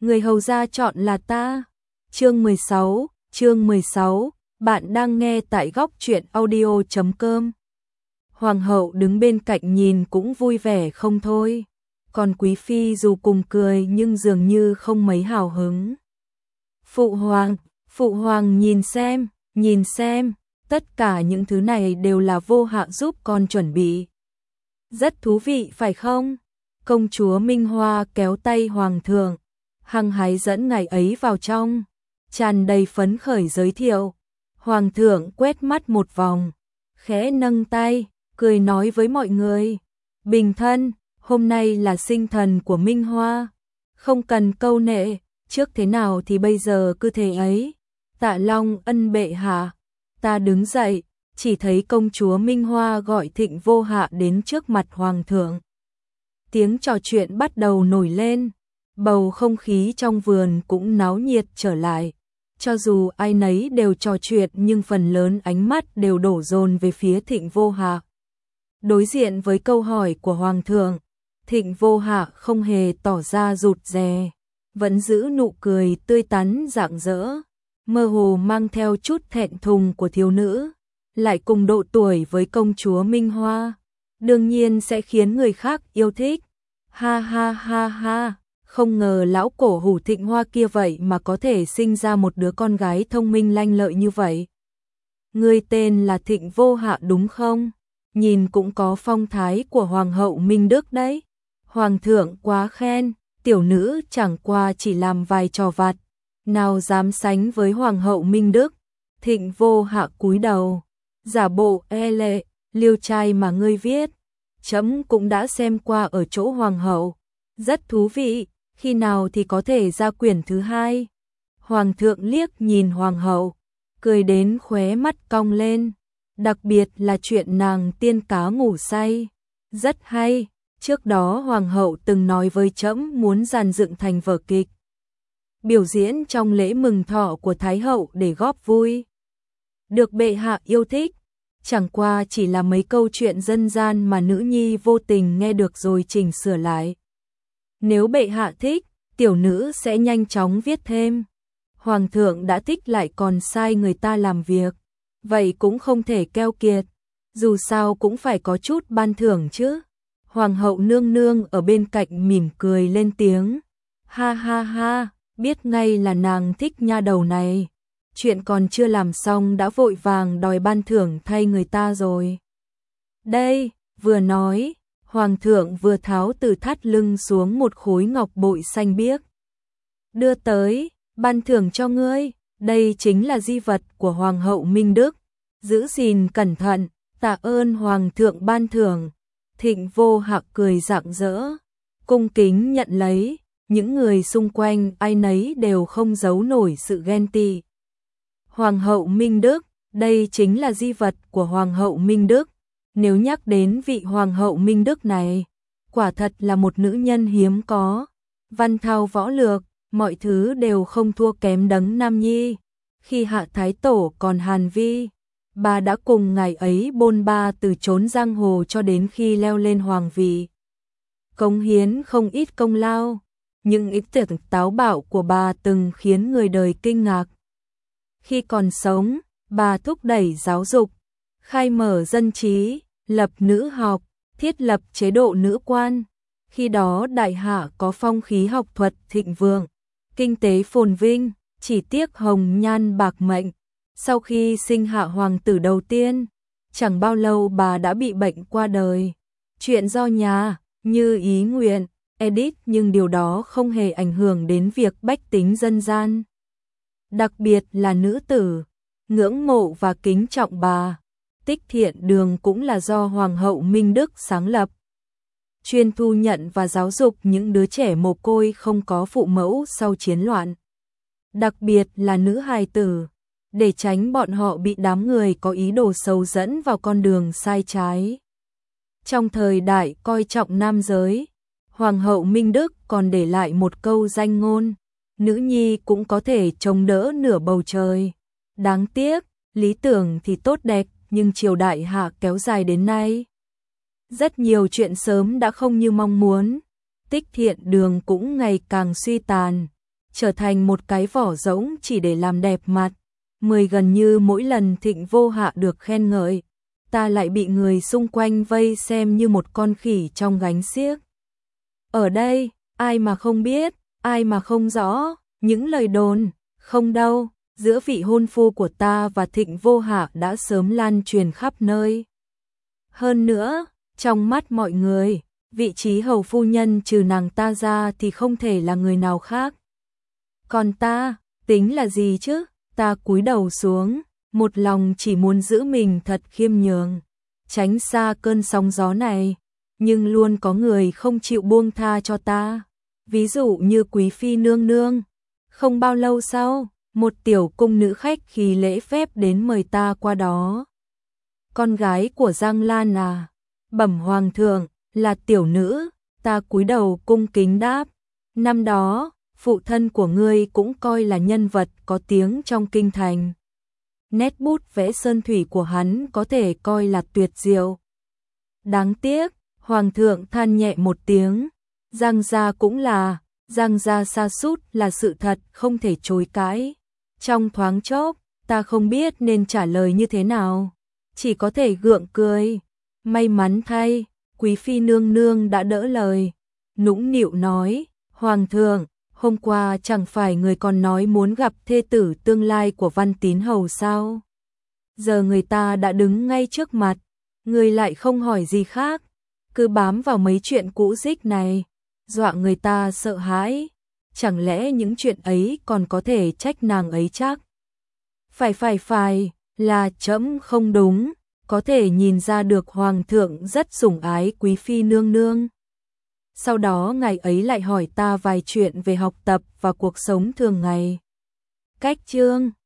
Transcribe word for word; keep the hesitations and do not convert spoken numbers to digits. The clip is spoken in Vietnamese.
người hầu gia chọn là ta. Chương mười sáu, chương mười sáu, bạn đang nghe tại góc truyện audio chấm com. Hoàng hậu đứng bên cạnh nhìn cũng vui vẻ không thôi. Còn quý phi dù cùng cười nhưng dường như không mấy hào hứng. Phụ hoàng, phụ hoàng nhìn xem, nhìn xem, tất cả những thứ này đều là Vô Hạ giúp con chuẩn bị. Rất thú vị phải không? Công chúa Minh Hoa kéo tay hoàng thượng, hăng hái dẫn ngài ấy vào trong, tràn đầy phấn khởi giới thiệu. Hoàng thượng quét mắt một vòng, khẽ nâng tay, cười nói với mọi người, bình thân, hôm nay là sinh thần của Minh Hoa, không cần câu nệ, trước thế nào thì bây giờ cứ thế ấy. Tạ Long ân bệ hạ. Ta đứng dậy, chỉ thấy công chúa Minh Hoa gọi Thịnh Vô Hạ đến trước mặt hoàng thượng. Tiếng trò chuyện bắt đầu nổi lên, bầu không khí trong vườn cũng náo nhiệt trở lại. Cho dù ai nấy đều trò chuyện nhưng phần lớn ánh mắt đều đổ dồn về phía Thịnh Vô Hạ. Đối diện với câu hỏi của hoàng thượng, Thịnh Vô Hạ không hề tỏ ra rụt rè, vẫn giữ nụ cười tươi tắn rạng rỡ, mơ hồ mang theo chút thẹn thùng của thiếu nữ, lại cùng độ tuổi với công chúa Minh Hoa, đương nhiên sẽ khiến người khác yêu thích. Ha ha ha ha, không ngờ lão cổ hủ Thịnh Hoa kia vậy mà có thể sinh ra một đứa con gái thông minh lanh lợi như vậy. Ngươi tên là Thịnh Vô Hạ đúng không? Nhìn cũng có phong thái của hoàng hậu Minh Đức đấy. Hoàng thượng quá khen, tiểu nữ chẳng qua chỉ làm vài trò vặt, nào dám sánh với hoàng hậu Minh Đức. Thịnh Vô Hạ cúi đầu, giả bộ e lệ, liêu trai mà ngươi viết, chấm cũng đã xem qua ở chỗ hoàng hậu, rất thú vị, khi nào thì có thể ra quyển thứ hai. Hoàng thượng liếc nhìn hoàng hậu, cười đến khóe mắt cong lên, đặc biệt là chuyện nàng tiên cá ngủ say, rất hay. Trước đó hoàng hậu từng nói với trẫm muốn dàn dựng thành vở kịch, biểu diễn trong lễ mừng thọ của thái hậu để góp vui. Được bệ hạ yêu thích, chẳng qua chỉ là mấy câu chuyện dân gian mà nữ nhi vô tình nghe được rồi chỉnh sửa lại. Nếu bệ hạ thích, tiểu nữ sẽ nhanh chóng viết thêm. Hoàng thượng đã thích lại còn sai người ta làm việc, vậy cũng không thể keo kiệt, dù sao cũng phải có chút ban thưởng chứ. Hoàng hậu nương nương ở bên cạnh mỉm cười lên tiếng, ha ha ha, biết ngay là nàng thích nha đầu này, chuyện còn chưa làm xong đã vội vàng đòi ban thưởng thay người ta rồi. Đây, vừa nói, hoàng thượng vừa tháo từ thắt lưng xuống một khối ngọc bội xanh biếc. Đưa tới, ban thưởng cho ngươi, đây chính là di vật của hoàng hậu Minh Đức, giữ gìn cẩn thận, tạ ơn hoàng thượng ban thưởng. Thịnh Vô Hạ cười rạng rỡ, cung kính nhận lấy, những người xung quanh ai nấy đều không giấu nổi sự ghen tị. Hoàng hậu Minh Đức, đây chính là di vật của hoàng hậu Minh Đức, nếu nhắc đến vị hoàng hậu Minh Đức này, quả thật là một nữ nhân hiếm có, văn thao võ lược, mọi thứ đều không thua kém Đấng Nam Nhi. Khi Hạ Thái Tổ còn Hàn Vi, bà đã cùng ngài ấy bôn ba từ chốn giang hồ cho đến khi leo lên hoàng vị. Cống hiến không ít công lao, những ý tưởng táo bạo của bà từng khiến người đời kinh ngạc. Khi còn sống, bà thúc đẩy giáo dục, khai mở dân trí, lập nữ học, thiết lập chế độ nữ quan. Khi đó đại hạ có phong khí học thuật thịnh vượng, kinh tế phồn vinh, chỉ tiếc hồng nhan bạc mệnh. Sau khi sinh hạ hoàng tử đầu tiên, chẳng bao lâu bà đã bị bệnh qua đời. Chuyện do nhà, như ý nguyện, edit nhưng điều đó không hề ảnh hưởng đến việc bách tính dân gian. Đặc biệt là nữ tử, ngưỡng mộ và kính trọng bà. Tích Thiện Đường cũng là do Hoàng hậu Minh Đức sáng lập, chuyên thu nhận và giáo dục những đứa trẻ mồ côi không có phụ mẫu sau chiến loạn. Đặc biệt là nữ hài tử, để tránh bọn họ bị đám người có ý đồ xấu dẫn vào con đường sai trái. Trong thời đại coi trọng nam giới, Hoàng hậu Minh Đức còn để lại một câu danh ngôn, nữ nhi cũng có thể chống đỡ nửa bầu trời. Đáng tiếc, lý tưởng thì tốt đẹp, nhưng triều đại Hạ kéo dài đến nay. Rất nhiều chuyện sớm đã không như mong muốn, Tích Thiện Đường cũng ngày càng suy tàn, trở thành một cái vỏ rỗng chỉ để làm đẹp mặt. Mười gần như mỗi lần Thịnh Vô Hạ được khen ngợi, ta lại bị người xung quanh vây xem như một con khỉ trong gánh xiếc. Ở đây, ai mà không biết, ai mà không rõ, những lời đồn, không đâu, giữa vị hôn phu của ta và Thịnh Vô Hạ đã sớm lan truyền khắp nơi. Hơn nữa, trong mắt mọi người, vị trí hầu phu nhân trừ nàng ta ra thì không thể là người nào khác. Còn ta, tính là gì chứ? Ta cúi đầu xuống, một lòng chỉ muốn giữ mình thật khiêm nhường, tránh xa cơn sóng gió này, nhưng luôn có người không chịu buông tha cho ta. Ví dụ như Quý phi nương nương. Không bao lâu sau, một tiểu cung nữ khách khí lễ phép đến mời ta qua đó. Con gái của Giang Lan à? Bẩm hoàng thượng, là tiểu nữ. Ta cúi đầu cung kính đáp. Năm đó, phụ thân của ngươi cũng coi là nhân vật có tiếng trong kinh thành. Nét bút vẽ sơn thủy của hắn có thể coi là tuyệt diệu. Đáng tiếc, hoàng thượng than nhẹ một tiếng. Giang gia cũng là, Giang gia sa sút là sự thật không thể chối cãi. Trong thoáng chốc, ta không biết nên trả lời như thế nào, chỉ có thể gượng cười. May mắn thay, Quý phi nương nương đã đỡ lời, nũng nịu nói, hoàng thượng, hôm qua chẳng phải người còn nói muốn gặp thê tử tương lai của Văn Tín hầu sao? Giờ người ta đã đứng ngay trước mặt, người lại không hỏi gì khác, cứ bám vào mấy chuyện cũ rích này, dọa người ta sợ hãi. Chẳng lẽ những chuyện ấy còn có thể trách nàng ấy chắc? Phải phải phải, là trẫm không đúng, có thể nhìn ra được hoàng thượng rất sủng ái quý phi nương nương. Sau đó ngày ấy lại hỏi ta vài chuyện về học tập và cuộc sống thường ngày. Cách chương